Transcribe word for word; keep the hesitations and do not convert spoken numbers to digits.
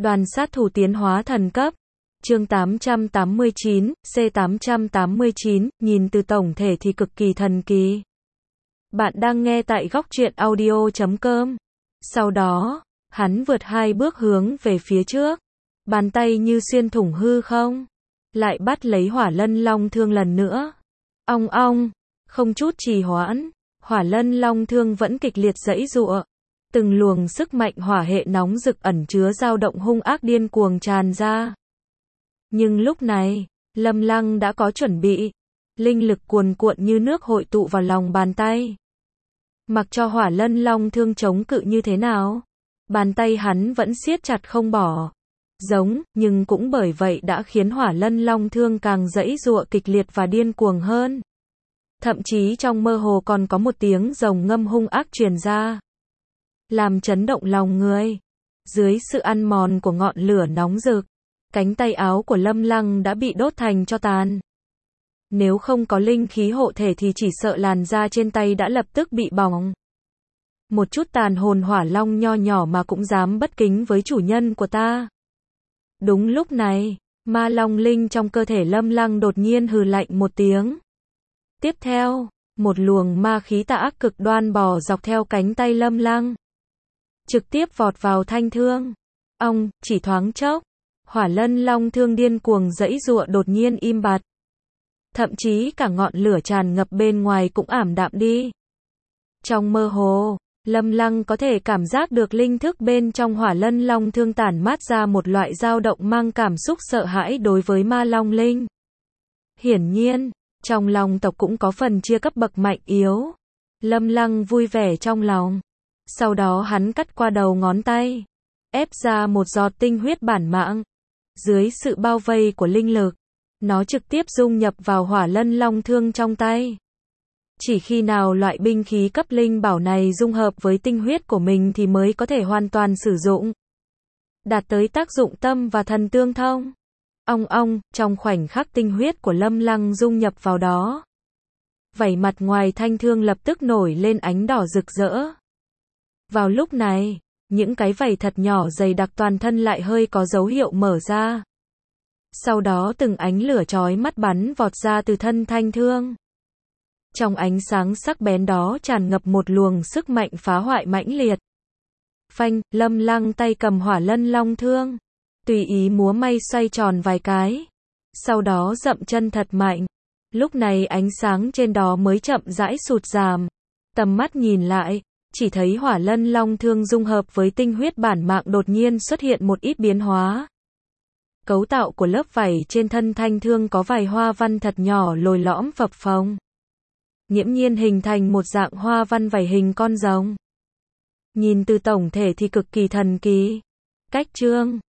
Đoàn sát thủ tiến hóa thần cấp. Chương tám trăm tám mươi chín, C tám trăm tám mươi chín, nhìn từ tổng thể thì cực kỳ thần kỳ. Bạn đang nghe tại góc truyện audio chấm com. Sau đó, hắn vượt hai bước hướng về phía trước. Bàn tay như xuyên thủng hư không. Lại bắt lấy hỏa lân long thương lần nữa. Ong ong, không chút trì hoãn, hỏa lân long thương vẫn kịch liệt giãy giụa. Từng luồng sức mạnh hỏa hệ nóng rực ẩn chứa dao động hung ác điên cuồng tràn ra. Nhưng lúc này, Lâm Lăng đã có chuẩn bị. Linh lực cuồn cuộn như nước hội tụ vào lòng bàn tay. Mặc cho hỏa lân long thương chống cự như thế nào, bàn tay hắn vẫn siết chặt không bỏ. Giống, nhưng cũng bởi vậy đã khiến hỏa lân long thương càng giãy giụa kịch liệt và điên cuồng hơn. Thậm chí trong mơ hồ còn có một tiếng rồng ngâm hung ác truyền ra, làm chấn động lòng người. Dưới sự ăn mòn của ngọn lửa nóng rực, cánh tay áo của Lâm Lăng đã bị đốt thành tro tàn. Nếu không có linh khí hộ thể thì chỉ sợ làn da trên tay đã lập tức bị bỏng. Một chút tàn hồn hỏa long nho nhỏ mà cũng dám bất kính với chủ nhân của ta. Đúng lúc này, ma long linh trong cơ thể Lâm Lăng đột nhiên hừ lạnh một tiếng. Tiếp theo, một luồng ma khí tà ác cực đoan bò dọc theo cánh tay Lâm Lăng, trực tiếp vọt vào thanh thương. Ong, chỉ thoáng chốc, hỏa lân long thương điên cuồng giãy giụa đột nhiên im bặt. Thậm chí cả ngọn lửa tràn ngập bên ngoài cũng ảm đạm đi. Trong mơ hồ, Lâm Lăng có thể cảm giác được linh thức bên trong hỏa lân long thương tản mát ra một loại dao động mang cảm xúc sợ hãi đối với ma long linh. Hiển nhiên, trong long tộc cũng có phần chia cấp bậc mạnh yếu. Lâm Lăng vui vẻ trong lòng. Sau đó hắn cắt qua đầu ngón tay, ép ra một giọt tinh huyết bản mạng. Dưới sự bao vây của linh lực, nó trực tiếp dung nhập vào hỏa lân long thương trong tay. Chỉ khi nào loại binh khí cấp linh bảo này dung hợp với tinh huyết của mình thì mới có thể hoàn toàn sử dụng, đạt tới tác dụng tâm và thần tương thông. Ong ong, trong khoảnh khắc tinh huyết của Lâm Lăng dung nhập vào đó, vảy mặt ngoài thanh thương lập tức nổi lên ánh đỏ rực rỡ. Vào lúc này, những cái vảy thật nhỏ dày đặc toàn thân lại hơi có dấu hiệu mở ra. Sau đó từng ánh lửa chói mắt bắn vọt ra từ thân thanh thương. Trong ánh sáng sắc bén đó tràn ngập một luồng sức mạnh phá hoại mãnh liệt. Phanh, Lâm Lăng tay cầm hỏa lân long thương, tùy ý múa may xoay tròn vài cái. Sau đó dậm chân thật mạnh. Lúc này ánh sáng trên đó mới chậm rãi sụt giảm. Tầm mắt nhìn lại, chỉ thấy hỏa lân long thương dung hợp với tinh huyết bản mạng đột nhiên xuất hiện một ít biến hóa. Cấu tạo của lớp vảy trên thân thanh thương có vài hoa văn thật nhỏ lồi lõm phập phồng, nghiễm nhiên hình thành một dạng hoa văn vảy hình con rồng. Nhìn từ tổng thể thì cực kỳ thần kỳ. Cách chương